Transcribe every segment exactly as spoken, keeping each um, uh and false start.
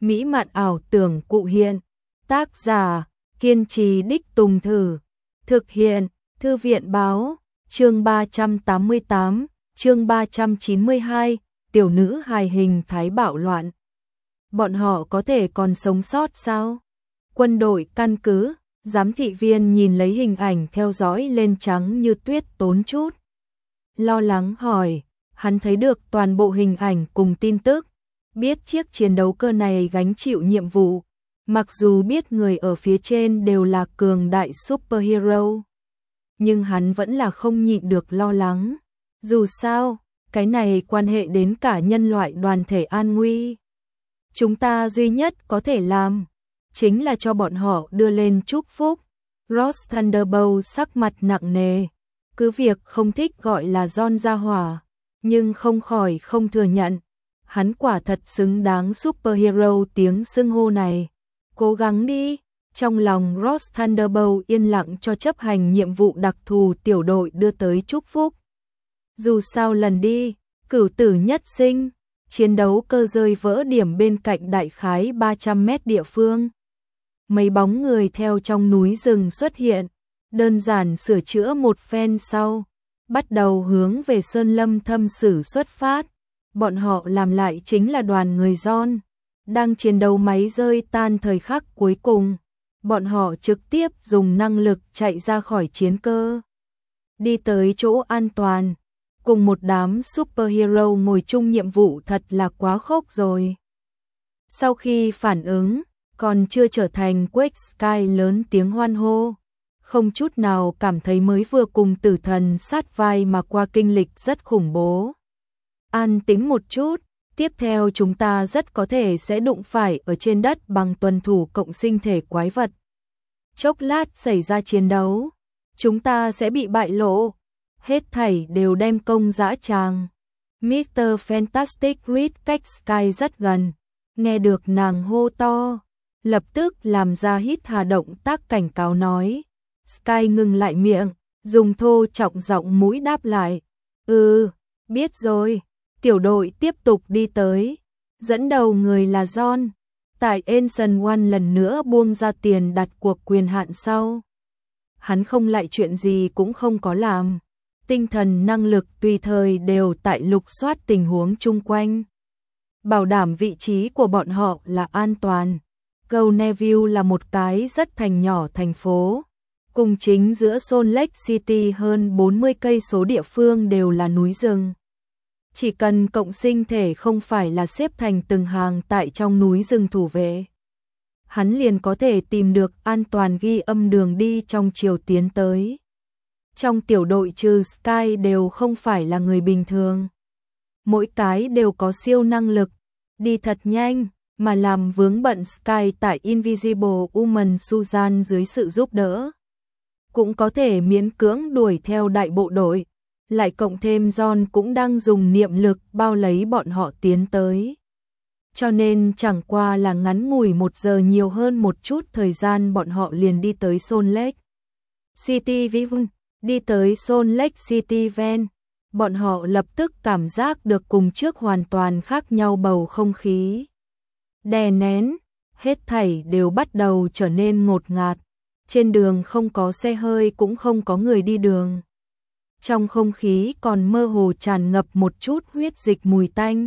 mỹ mạn ảo tưởng cụ hiện. Tác giả, kiên trì đích tùng thử. Thực hiện, Thư viện báo, chương ba trăm tám mươi tám, chương ba trăm chín mươi hai, tiểu nữ hài hình thái bạo loạn. Bọn họ có thể còn sống sót sao? Quân đội căn cứ, giám thị viên nhìn lấy hình ảnh theo dõi lên trắng như tuyết tốn chút. Lo lắng hỏi, hắn thấy được toàn bộ hình ảnh cùng tin tức, biết chiếc chiến đấu cơ này gánh chịu nhiệm vụ, mặc dù biết người ở phía trên đều là cường đại superhero. Nhưng hắn vẫn là không nhịn được lo lắng. Dù sao, cái này quan hệ đến cả nhân loại đoàn thể an nguy. Chúng ta duy nhất có thể làm, chính là cho bọn họ đưa lên chúc phúc. Ross Thunderbolt sắc mặt nặng nề, cứ việc không thích gọi là John gia hỏa, nhưng không khỏi không thừa nhận. Hắn quả thật xứng đáng superhero tiếng xưng hô này. Cố gắng đi. Trong lòng Ross Thunderbolt yên lặng cho chấp hành nhiệm vụ đặc thù tiểu đội đưa tới chúc phúc. Dù sao lần đi, cửu tử nhất sinh, chiến đấu cơ rơi vỡ điểm bên cạnh đại khái ba trăm mét địa phương. Mấy bóng người theo trong núi rừng xuất hiện, đơn giản sửa chữa một phen sau, bắt đầu hướng về Sơn Lâm Thâm Sử xuất phát. Bọn họ làm lại chính là đoàn người John, đang chiến đấu máy rơi tan thời khắc cuối cùng. Bọn họ trực tiếp dùng năng lực chạy ra khỏi chiến cơ, đi tới chỗ an toàn, cùng một đám superhero ngồi chung nhiệm vụ thật là quá khốc rồi. Sau khi phản ứng, còn chưa trở thành Quake Sky lớn tiếng hoan hô, không chút nào cảm thấy mới vừa cùng tử thần sát vai mà qua kinh lịch rất khủng bố. An tĩnh một chút, tiếp theo chúng ta rất có thể sẽ đụng phải ở trên đất bằng tuần thủ cộng sinh thể quái vật. Chốc lát xảy ra chiến đấu, chúng ta sẽ bị bại lộ, hết thảy đều đem công dã tràng. mít tơ Fantastic Reed cách Sky rất gần, nghe được nàng hô to, lập tức làm ra hít hà động tác cảnh cáo nói. Sky ngừng lại miệng, dùng thô trọng giọng mũi đáp lại. Ừ, biết rồi. Tiểu đội tiếp tục đi tới, dẫn đầu người là John. Tại Ancient One lần nữa buông ra tiền đặt cuộc quyền hạn sau. Hắn không lại chuyện gì cũng không có làm. Tinh thần năng lực tùy thời đều tại lục soát tình huống chung quanh. Bảo đảm vị trí của bọn họ là an toàn. Gold Neville là một cái rất thành nhỏ thành phố. Cùng chính giữa Salt Lake City hơn bốn mươi cây số địa phương đều là núi rừng. Chỉ cần cộng sinh thể không phải là xếp thành từng hàng tại trong núi rừng thủ vệ, hắn liền có thể tìm được an toàn ghi âm đường đi trong chiều tiến tới. Trong tiểu đội trừ Sky đều không phải là người bình thường. Mỗi cái đều có siêu năng lực, đi thật nhanh, mà làm vướng bận Sky tại Invisible Woman Susan dưới sự giúp đỡ. Cũng có thể miễn cưỡng đuổi theo đại bộ đội. Lại cộng thêm John cũng đang dùng niệm lực bao lấy bọn họ tiến tới. Cho nên chẳng qua là ngắn ngủi một giờ nhiều hơn một chút thời gian bọn họ liền đi tới Salt Lake City Vision, đi tới Salt Lake City Van. Bọn họ lập tức cảm giác được cùng trước hoàn toàn khác nhau bầu không khí. Đè nén, hết thảy đều bắt đầu trở nên ngột ngạt. Trên đường không có xe hơi cũng không có người đi đường. Trong không khí còn mơ hồ tràn ngập một chút huyết dịch mùi tanh,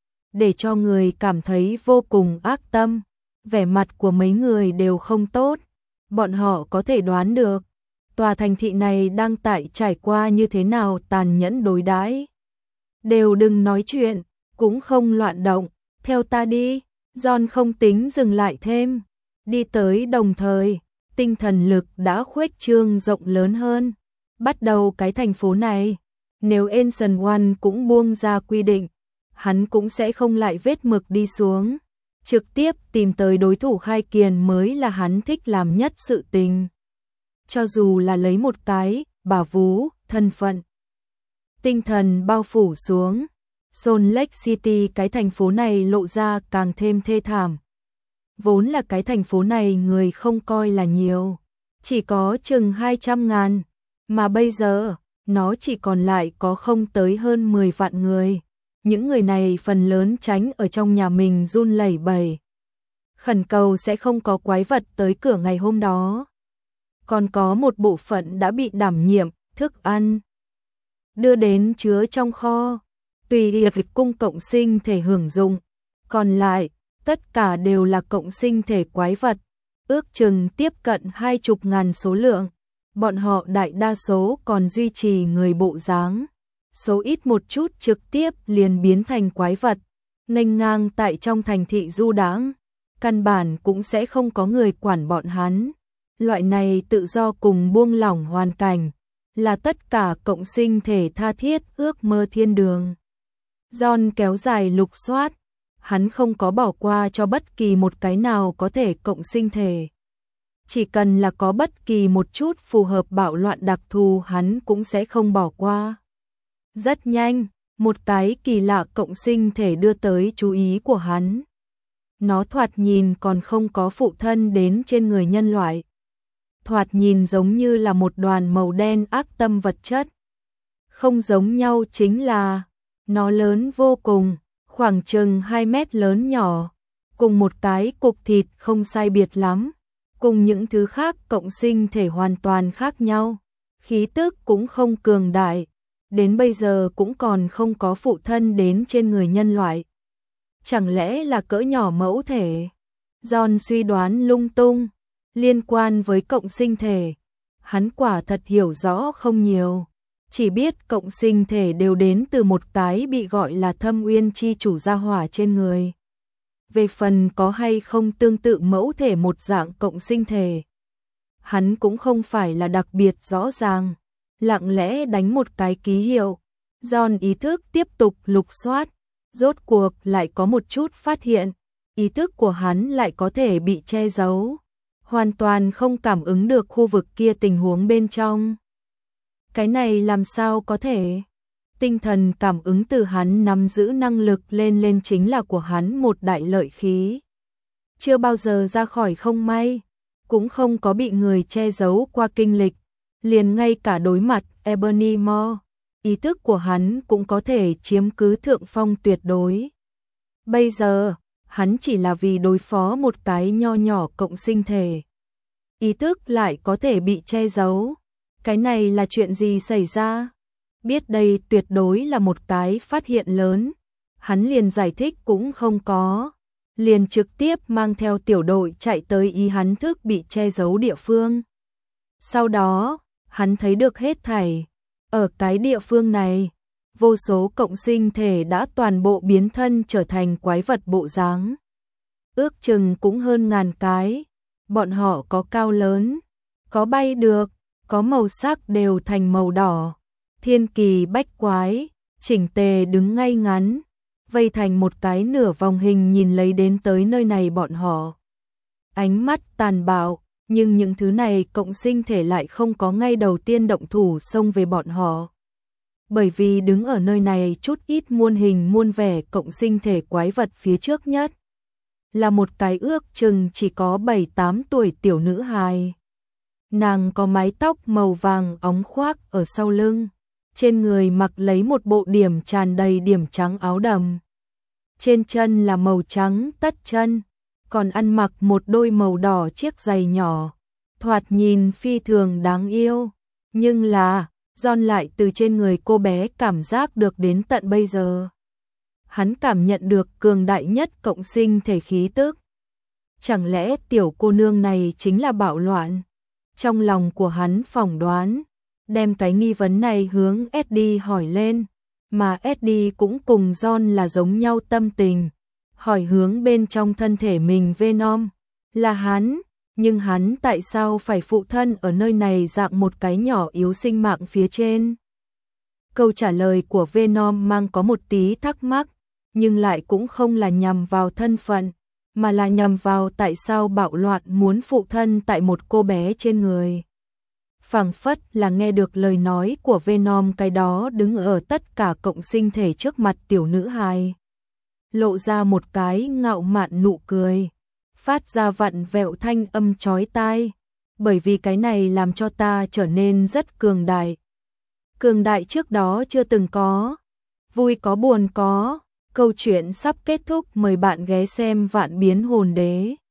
để cho người cảm thấy vô cùng ác tâm. Vẻ mặt của mấy người đều không tốt, bọn họ có thể đoán được tòa thành thị này đang tại trải qua như thế nào tàn nhẫn đối đãi. Đều đừng nói chuyện, cũng không loạn động, theo ta đi. John không tính dừng lại thêm, đi tới đồng thời, tinh thần lực đã khuếch trương rộng lớn hơn. Bắt đầu cái thành phố này, nếu Ancient One cũng buông ra quy định, hắn cũng sẽ không lại vết mực đi xuống. Trực tiếp tìm tới đối thủ khai kiền mới là hắn thích làm nhất sự tình. Cho dù là lấy một cái, bà vú, thân phận. Tinh thần bao phủ xuống, Salt Lake City cái thành phố này lộ ra càng thêm thê thảm. Vốn là cái thành phố này người không coi là nhiều, chỉ có chừng hai trăm ngàn. Mà bây giờ, nó chỉ còn lại có không tới hơn mười vạn người. Những người này phần lớn tránh ở trong nhà mình run lẩy bẩy. khẩn cầu sẽ không có quái vật tới cửa ngày hôm đó. Còn có một bộ phận đã bị đảm nhiệm, thức ăn đưa đến chứa trong kho, tùy việc cung cộng sinh thể hưởng dụng, còn lại, tất cả đều là cộng sinh thể quái vật, ước chừng tiếp cận hai chục ngàn số lượng, bọn họ đại đa số còn duy trì người bộ dáng, số ít một chút trực tiếp liền biến thành quái vật, nghênh ngang tại trong thành thị du đãng, căn bản cũng sẽ không có người quản bọn hắn. Loại này tự do cùng buông lỏng hoàn cảnh, là tất cả cộng sinh thể tha thiết ước mơ thiên đường. John kéo dài lục soát, hắn không có bỏ qua cho bất kỳ một cái nào có thể cộng sinh thể. Chỉ cần là có bất kỳ một chút phù hợp bạo loạn đặc thù hắn cũng sẽ không bỏ qua. Rất nhanh, một cái kỳ lạ cộng sinh thể đưa tới chú ý của hắn. Nó thoạt nhìn còn không có phụ thân đến trên người nhân loại. Thoạt nhìn giống như là một đoàn màu đen ác tâm vật chất. Không giống nhau chính là, nó lớn vô cùng, khoảng chừng hai mét lớn nhỏ, cùng một cái cục thịt không sai biệt lắm, cùng những thứ khác cộng sinh thể hoàn toàn khác nhau, khí tức cũng không cường đại, đến bây giờ cũng còn không có phụ thân đến trên người nhân loại. Chẳng lẽ là cỡ nhỏ mẫu thể? John suy đoán lung tung, liên quan với cộng sinh thể, hắn quả thật hiểu rõ không nhiều, chỉ biết cộng sinh thể đều đến từ một cái bị gọi là Thâm Uyên chi chủ gia hỏa trên người. Về phần có hay không tương tự mẫu thể một dạng cộng sinh thể, hắn cũng không phải là đặc biệt rõ ràng, lặng lẽ đánh một cái ký hiệu. John ý thức tiếp tục lục soát, rốt cuộc lại có một chút phát hiện, ý thức của hắn lại có thể bị che giấu, hoàn toàn không cảm ứng được khu vực kia tình huống bên trong. Cái này làm sao có thể? Tinh thần cảm ứng từ hắn nắm giữ năng lực lên lên chính là của hắn một đại lợi khí. Chưa bao giờ ra khỏi không may, cũng không có bị người che giấu qua kinh lịch, liền ngay cả đối mặt Ebony Maw, ý thức của hắn cũng có thể chiếm cứ thượng phong tuyệt đối. Bây giờ, hắn chỉ là vì đối phó một cái nho nhỏ cộng sinh thể. Ý thức lại có thể bị che giấu. Cái này là chuyện gì xảy ra? Biết đây tuyệt đối là một cái phát hiện lớn. Hắn liền giải thích cũng không có. Liền trực tiếp mang theo tiểu đội chạy tới ý hắn thức bị che giấu địa phương. Sau đó, hắn thấy được hết thảy. Ở cái địa phương này, vô số cộng sinh thể đã toàn bộ biến thân trở thành quái vật bộ dáng. Ước chừng cũng hơn ngàn cái. Bọn họ có cao lớn, có bay được, có màu sắc đều thành màu đỏ. Thiên kỳ bách quái, chỉnh tề đứng ngay ngắn, vây thành một cái nửa vòng hình nhìn lấy đến tới nơi này bọn họ. Ánh mắt tàn bạo, nhưng những thứ này cộng sinh thể lại không có ngay đầu tiên động thủ xông về bọn họ. Bởi vì đứng ở nơi này chút ít muôn hình muôn vẻ cộng sinh thể quái vật phía trước nhất, là một cái ước chừng chỉ có bảy tám tuổi tiểu nữ hài. Nàng có mái tóc màu vàng óng khoác ở sau lưng, trên người mặc lấy một bộ điểm tràn đầy điểm trắng áo đầm. Trên chân là màu trắng tất chân, còn ăn mặc một đôi màu đỏ chiếc giày nhỏ, thoạt nhìn phi thường đáng yêu, nhưng là, John lại từ trên người cô bé cảm giác được đến tận bây giờ. Hắn cảm nhận được cường đại nhất cộng sinh thể khí tức. Chẳng lẽ tiểu cô nương này chính là bạo loạn? Trong lòng của hắn phỏng đoán, đem cái nghi vấn này hướng Eddie hỏi lên, mà Eddie cũng cùng John là giống nhau tâm tình, hỏi hướng bên trong thân thể mình Venom, là hắn, nhưng hắn tại sao phải phụ thân ở nơi này dạng một cái nhỏ yếu sinh mạng phía trên? Câu trả lời của Venom mang có một tí thắc mắc, nhưng lại cũng không là nhằm vào thân phận, mà là nhằm vào tại sao bạo loạn muốn phụ thân tại một cô bé trên người. Phảng phất là nghe được lời nói của Venom, cái đó đứng ở tất cả cộng sinh thể trước mặt tiểu nữ hài, lộ ra một cái ngạo mạn nụ cười, phát ra vặn vẹo thanh âm chói tai, bởi vì cái này làm cho ta trở nên rất cường đại. Cường đại trước đó chưa từng có, vui có buồn có. Câu chuyện sắp kết thúc, mời bạn ghé xem Vạn Biến Hồn Đế.